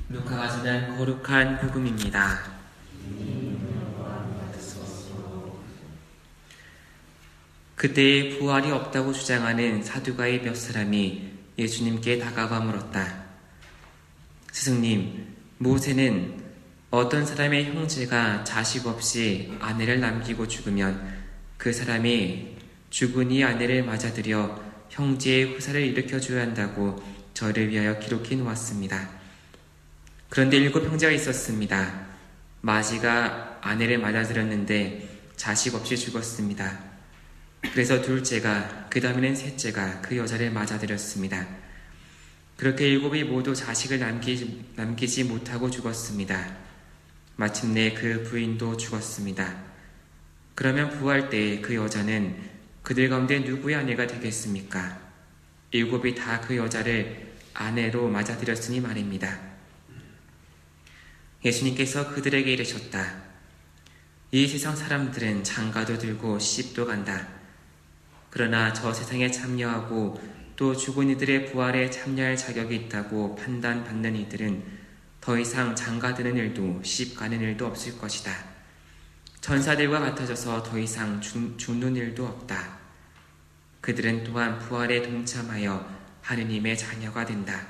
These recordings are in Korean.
누가가 전한 거룩한 복음입니다. 그때에 부활이 없다고 주장하는 사두가의 몇 사람이 예수님께 다가와 물었다. 스승님, 모세는 어떤 사람의 형제가 자식 없이 아내를 남기고 죽으면 그 사람이 죽은 이 아내를 맞아들여 형제의 후사를 일으켜줘야 한다고 저를 위하여 기록해 놓았습니다. 그런데 7 형제가 있었습니다. 마지가 아내를 맞아들였는데 자식 없이 죽었습니다. 그래서 둘째가, 그 다음에는 셋째가 그 여자를 맞아들였습니다. 그렇게 7이 모두 자식을 남기지 못하고 죽었습니다. 마침내 그 부인도 죽었습니다. 그러면 부활 때에 그 여자는 그들 가운데 누구의 아내가 되겠습니까? 7이 다 그 여자를 아내로 맞아들였으니 말입니다. 예수님께서 그들에게 이르셨다. 이 세상 사람들은 장가도 들고 시집도 간다. 그러나 저 세상에 참여하고 또 죽은 이들의 부활에 참여할 자격이 있다고 판단받는 이들은 더 이상 장가드는 일도 시집 가는 일도 없을 것이다. 천사들과 같아져서 더 이상 죽는 일도 없다. 그들은 또한 부활에 동참하여 하느님의 자녀가 된다.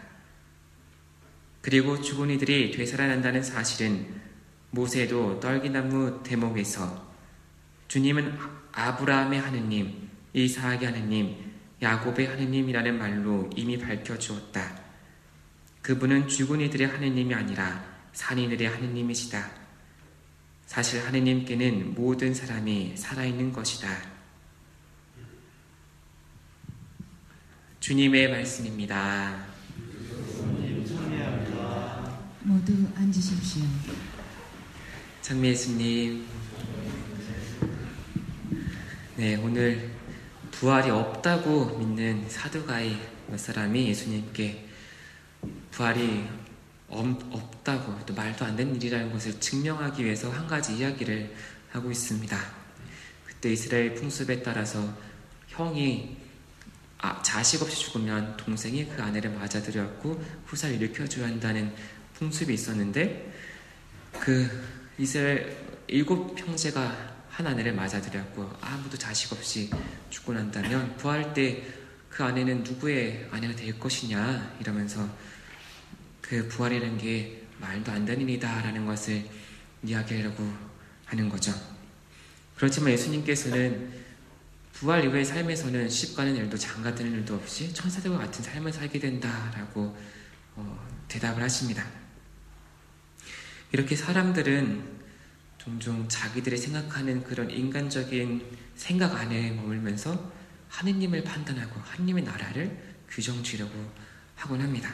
그리고 죽은 이들이 되살아난다는 사실은 모세도 떨기나무 대목에서 주님은 아브라함의 하느님, 이삭의 하느님, 야곱의 하느님이라는 말로 이미 밝혀주었다. 그분은 죽은 이들의 하느님이 아니라 산이들의 하느님이시다. 사실 하느님께는 모든 사람이 살아있는 것이다. 주님의 말씀입니다. 모두 앉으십시오. 찬미 예수님. 네, 오늘 부활이 없다고 믿는 사두가이 몇 사람이 예수님께 부활이 없다고, 또 말도 안 되는 일이라는 것을 증명하기 위해서 한 가지 이야기를 하고 있습니다. 그때 이스라엘 풍습에 따라서 형이 자식 없이 죽으면 동생이 그 아내를 맞아들였고 후사를 일으켜줘야 한다는 풍습이 있었는데, 그 이스라엘 7 형제가 한 아내를 맞아들였고 아무도 자식 없이 죽고 난다면 부활 때 그 아내는 누구의 아내가 될 것이냐 이러면서 그 부활이라는 게 말도 안 되는 일이다 라는 것을 이야기하려고 하는 거죠. 그렇지만 예수님께서는 부활 이후의 삶에서는 시집 가는 일도 장가드는 일도 없이 천사들과 같은 삶을 살게 된다라고 대답을 하십니다. 이렇게 사람들은 종종 자기들이 생각하는 그런 인간적인 생각 안에 머물면서 하느님을 판단하고 하느님의 나라를 규정지으려고 하곤 합니다.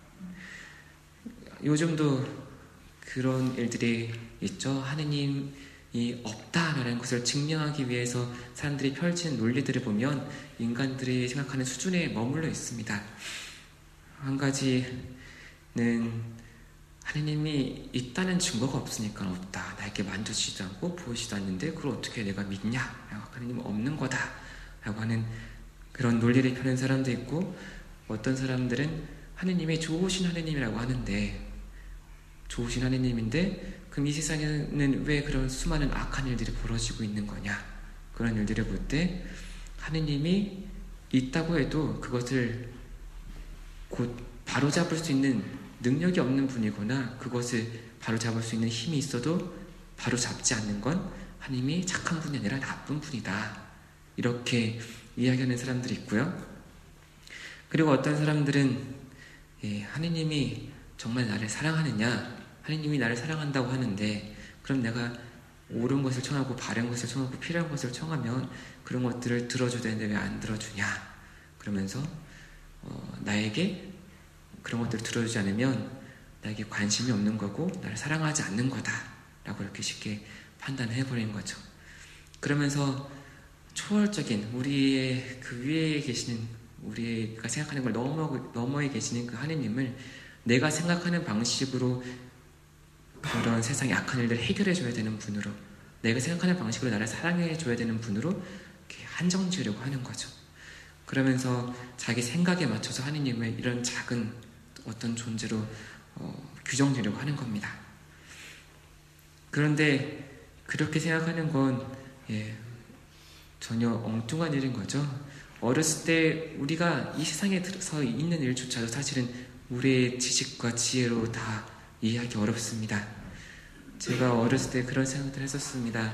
요즘도 그런 일들이 있죠. 하느님이 없다라는 것을 증명하기 위해서 사람들이 펼치는 논리들을 보면 인간들이 생각하는 수준에 머물러 있습니다. 한 가지는 하느님이 있다는 증거가 없으니까 없다. 나에게 만져지지도 않고 보이지도 않는데 그걸 어떻게 내가 믿냐? 하느님은 없는 거다 라고 하는 그런 논리를 펴는 사람도 있고, 어떤 사람들은 하느님이 좋으신 하느님이라고 하는데, 좋으신 하느님인데 그럼 이 세상에는 왜 그런 수많은 악한 일들이 벌어지고 있는 거냐? 그런 일들을 볼 때 하느님이 있다고 해도 그것을 곧 바로잡을 수 있는 능력이 없는 분이거나 그것을 바로잡을 수 있는 힘이 있어도 바로잡지 않는 건 하느님이 착한 분이 아니라 나쁜 분이다. 이렇게 이야기하는 사람들이 있고요. 그리고 어떤 사람들은 하느님이 정말 나를 사랑하느냐, 하느님이 나를 사랑한다고 하는데 그럼 내가 옳은 것을 청하고 바른 것을 청하고 필요한 것을 청하면 그런 것들을 들어줘야 되는데 왜 안 들어주냐, 그러면서 나에게 그런 것들을 들어주지 않으면 나에게 관심이 없는 거고 나를 사랑하지 않는 거다 라고 이렇게 쉽게 판단을 해버리는 거죠. 그러면서 초월적인 우리의 그 위에 계시는, 우리가 생각하는 걸 너머에 계시는 그 하느님을 내가 생각하는 방식으로 그런 세상의 악한 일들을 해결해줘야 되는 분으로, 내가 생각하는 방식으로 나를 사랑해줘야 되는 분으로 이렇게 한정 지으려고 하는 거죠. 그러면서 자기 생각에 맞춰서 하느님을 이런 작은 어떤 존재로 규정 주려고 하는 겁니다. 그런데 그렇게 생각하는 건 전혀 엉뚱한 일인 거죠. 어렸을 때 우리가 이 세상에 들어서 있는 일조차도 사실은 우리의 지식과 지혜로 다 이해하기 어렵습니다. 제가 어렸을 때 그런 생각을 했었습니다.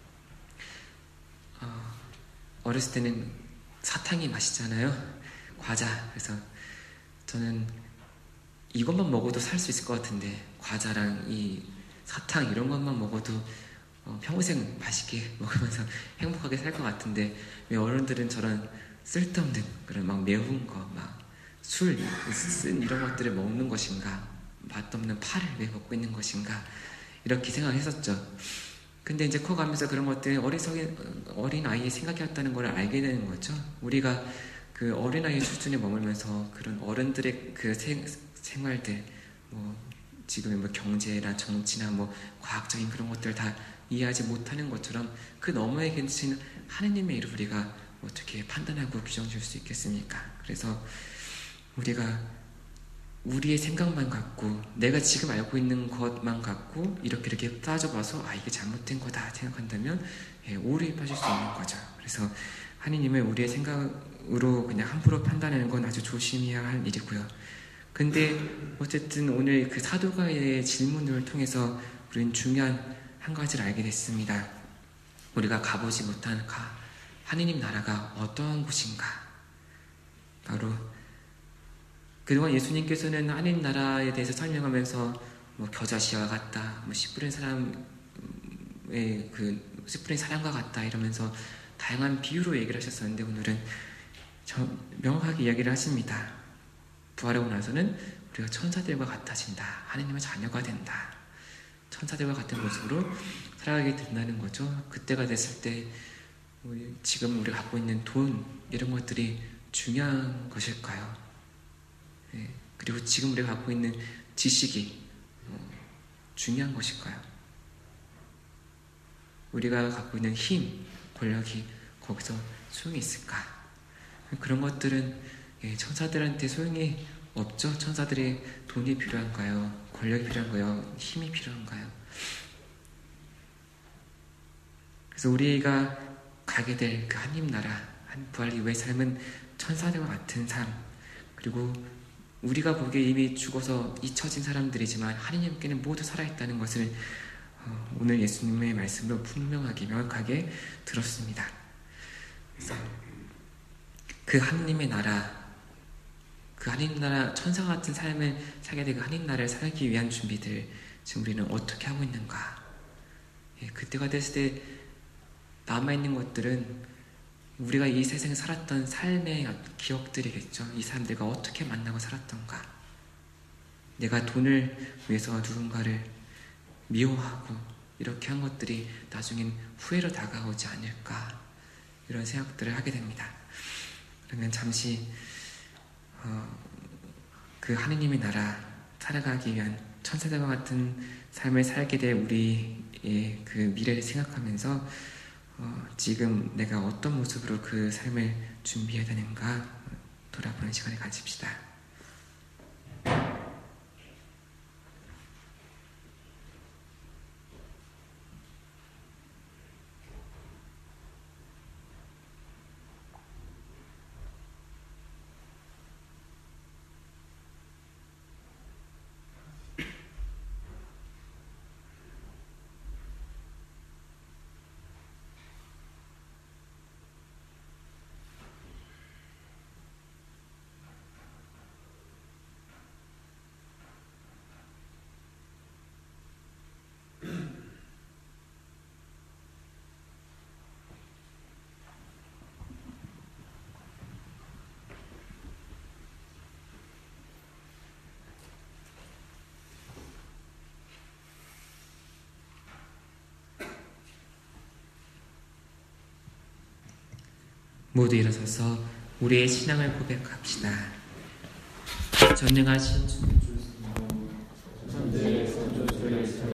어렸을 때는 사탕이 맛있잖아요. 과자. 그래서 저는 이것만 먹어도 살 수 있을 것 같은데, 과자랑 이 사탕 이런 것만 먹어도 평생 맛있게 먹으면서 행복하게 살 것 같은데, 왜 어른들은 저런 쓸데없는 그런 막 매운 거, 막 술, 쓴 이런 것들을 먹는 것인가, 맛없는 파를 왜 먹고 있는 것인가, 이렇게 생각했었죠. 근데 이제 커가면서 그런 것들이 어린 아이의 생각이었다는 걸 알게 되는 거죠. 우리가 그 어린아이의 수준에 머물면서 그런 어른들의 그 생활들, 지금의 경제나 정치나 과학적인 그런 것들 다 이해하지 못하는 것처럼 그 너머에 계신 하느님의 일을 우리가 어떻게 판단하고 규정 지을 수 있겠습니까? 그래서 우리가 우리의 생각만 갖고, 내가 지금 알고 있는 것만 갖고 이렇게 따져봐서 이게 잘못된 거다 생각한다면 오류에 빠질 수 있는 거죠. 그래서 하느님은 우리의 생각으로 그냥 함부로 판단하는 건 아주 조심해야 할 일이고요. 근데 어쨌든 오늘 그 사도가의 질문을 통해서 우리는 중요한 한 가지를 알게 됐습니다. 우리가 가보지 못한 하느님 나라가 어떠한 곳인가. 바로 그동안 예수님께서는 하느님 나라에 대해서 설명하면서 겨자씨와 같다, 씨 뿌린 사람의 씨 뿌린 사람과 같다 이러면서 다양한 비유로 얘기를 하셨었는데, 오늘은 명확하게 이야기를 하십니다. 부활하고 나서는 우리가 천사들과 같아진다. 하느님의 자녀가 된다. 천사들과 같은 모습으로 살아가게 된다는 거죠. 그때가 됐을 때 지금 우리가 갖고 있는 돈, 이런 것들이 중요한 것일까요? 그리고 지금 우리가 갖고 있는 지식이 중요한 것일까요? 우리가 갖고 있는 힘, 권력이 거기서 소용이 있을까? 그런 것들은 천사들한테 소용이 없죠. 천사들이 돈이 필요한가요? 권력이 필요한가요? 힘이 필요한가요? 그래서 우리가 가게 될 그 하나님 나라, 부활 이후의 삶은 천사들과 같은 삶, 그리고 우리가 보기에 이미 죽어서 잊혀진 사람들이지만 하느님께는 모두 살아있다는 것을 오늘 예수님의 말씀으로 분명하게 명확하게 들었습니다. 그래서 그 하느님의 나라, 그 하느님 나라, 천사와 같은 삶을 살게 되고 하느님 나라를 살기 위한 준비들 지금 우리는 어떻게 하고 있는가? 그때가 됐을 때 남아있는 것들은 우리가 이 세상에 살았던 삶의 기억들이겠죠. 이 사람들과 어떻게 만나고 살았던가, 내가 돈을 위해서 누군가를 미워하고 이렇게 한 것들이 나중엔 후회로 다가오지 않을까, 이런 생각들을 하게 됩니다. 그러면 잠시 그 하느님의 나라 살아가기 위한 천사들과 같은 삶을 살게 될 우리의 그 미래를 생각하면서 지금 내가 어떤 모습으로 그 삶을 준비해야 되는가 돌아보는 시간을 가집시다. 모두 일어서서 우리의 신앙을 고백합시다. 전능하신 주님,